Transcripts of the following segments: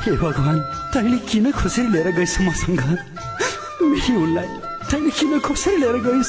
हे भगवान, तैँले किन खोसेर लिएर गइस् मसँग? मेरी उनलाई तैँले किन खोसेर लिएर गइस्?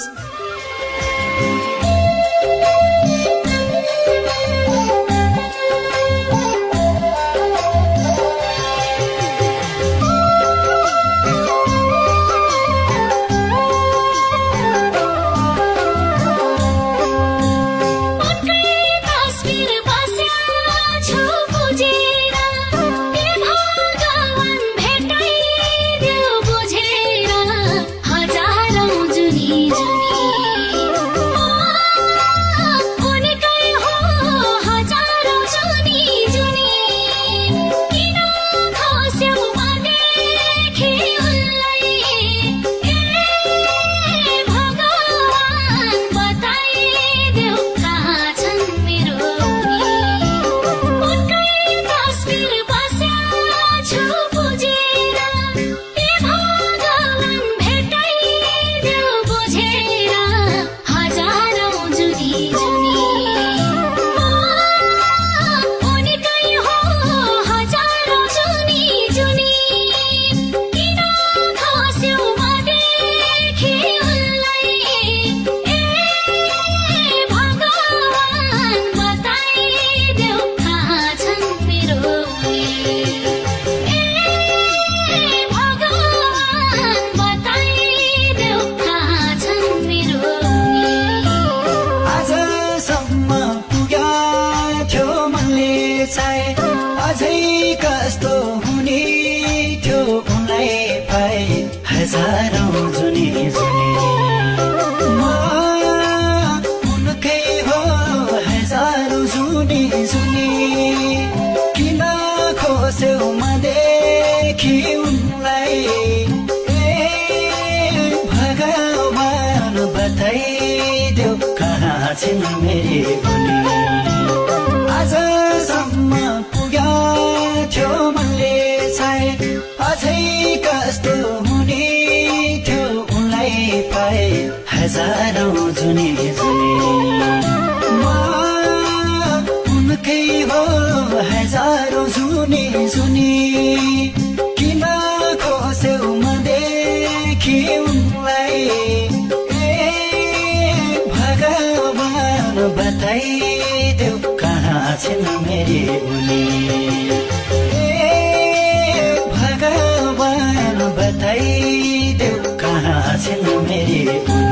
हजारौं जुनी जुनी उनकै हो हजारौं जुनी जुनी किन खोस्यौ मदेखि उनलाई भगवान बताइदेऊ कहाँ छिन् मेरी उनी भगवान बताइदेऊ कहाँ छिन् मेरी उनी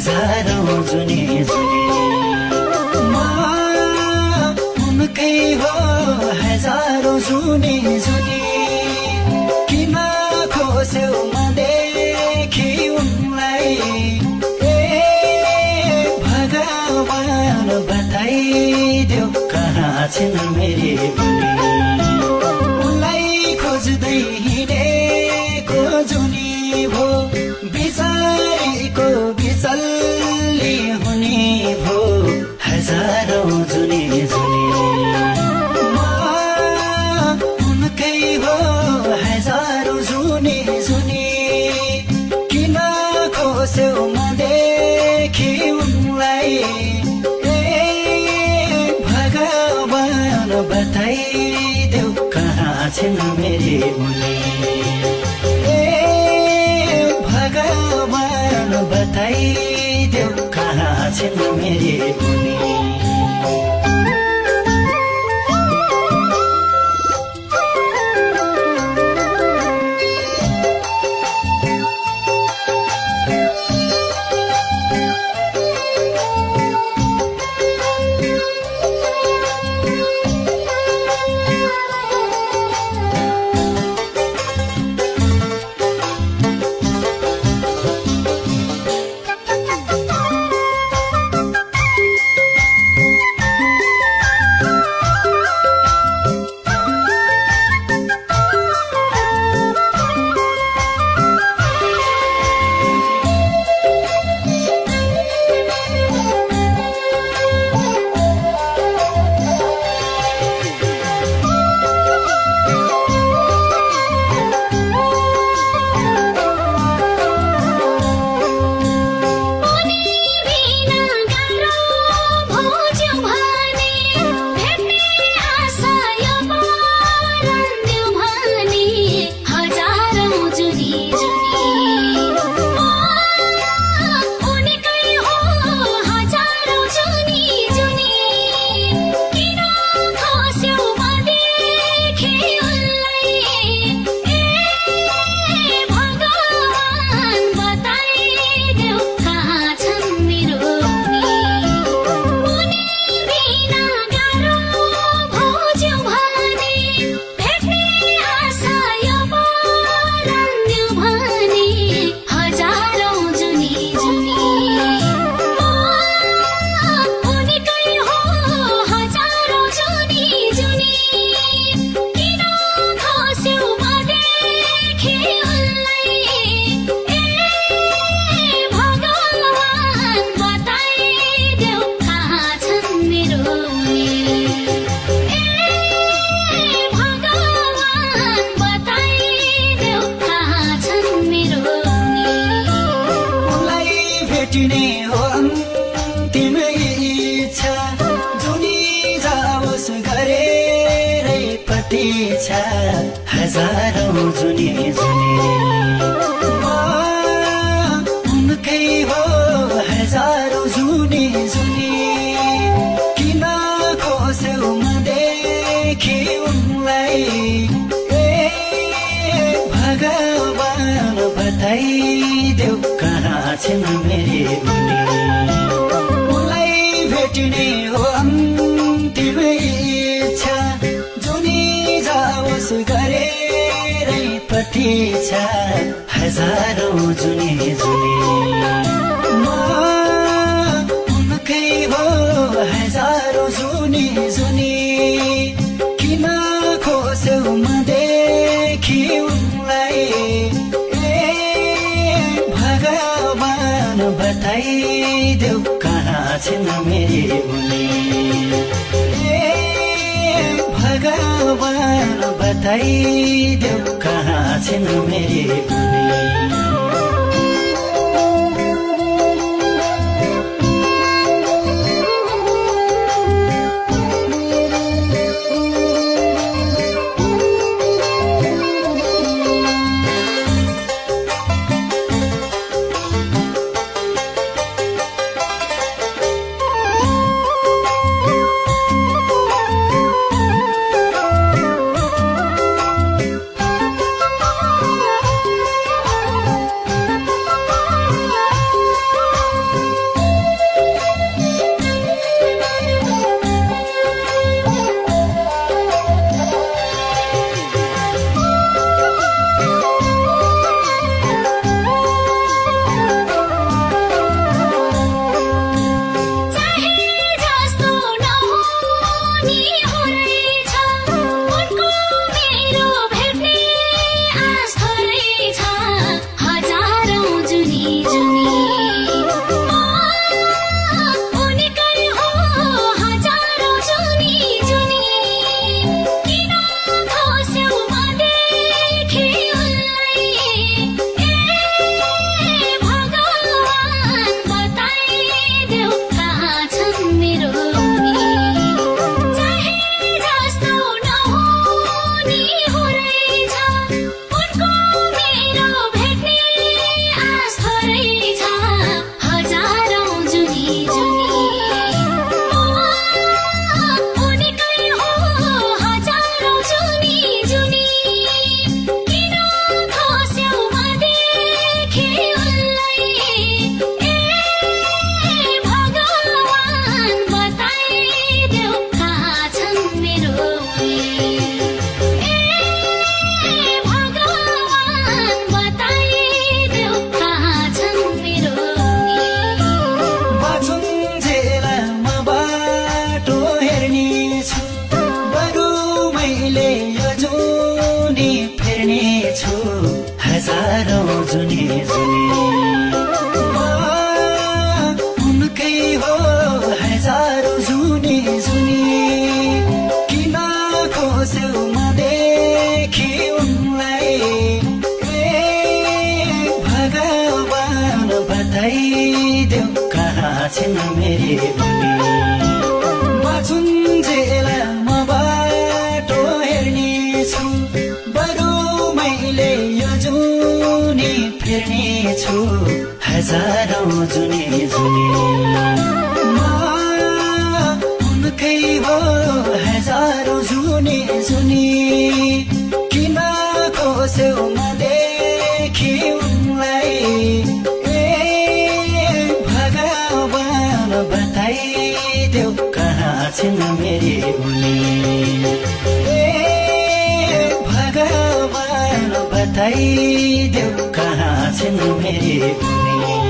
हजारौं जुनी जुनी उनकै हो हजारौं जुनी जुनी किन खोस्यौ मदेखि उनलाई भगवान बताइदेऊ कहाँ छिन् मेरी उनी उनलाई खोज्दै हिँडेको जुनी भो बिचारीको बिचल्ली हुने भो हजारौं जुनी जुनी उनकै हो हजारौं जुनी जुनी किन खोस्यौ मदेखि उनलाई भगवान बताइदेऊ कहाँ छिन् मेरी उनी भगवान बताइदेऊ कहाँ छिन् मेरी उनी हजारौं जुनी जुनी उनकै हो हजारौं जुनी जुनी किन खोस्यौ मदेखि उनलाई भगवान बताइदेऊ कहाँ छिन् मेरी उनी उनलाई भेट्ने हो अन्तिम इच्छा जुनी जाओस् गरेरै प्रतीक्षा हजारौं जुनी जुनी उनकै हो हजारौं जुनी जुनी किन खोस्यौ मदेखि उनलाई भगवान बताइदेऊ कहाँ छिन् मेरी उनी भगवान बताइदेऊ कहाँ छिन् मेरी उनी छिन् मेरी उनी बाँचुन्जेल म बाटो हेर्ने छु बरु मैले यो जुनी फेर्ने छु हजारौं जुनी जुनी म उनकै हो हजारौं जुनी जुनी किन खोस्यौ मदेखि उनलाई बताइदेऊ कहाँ छिन् मेरी उनी भगवान बताइदेऊ कहाँ छिन् मेरी उनी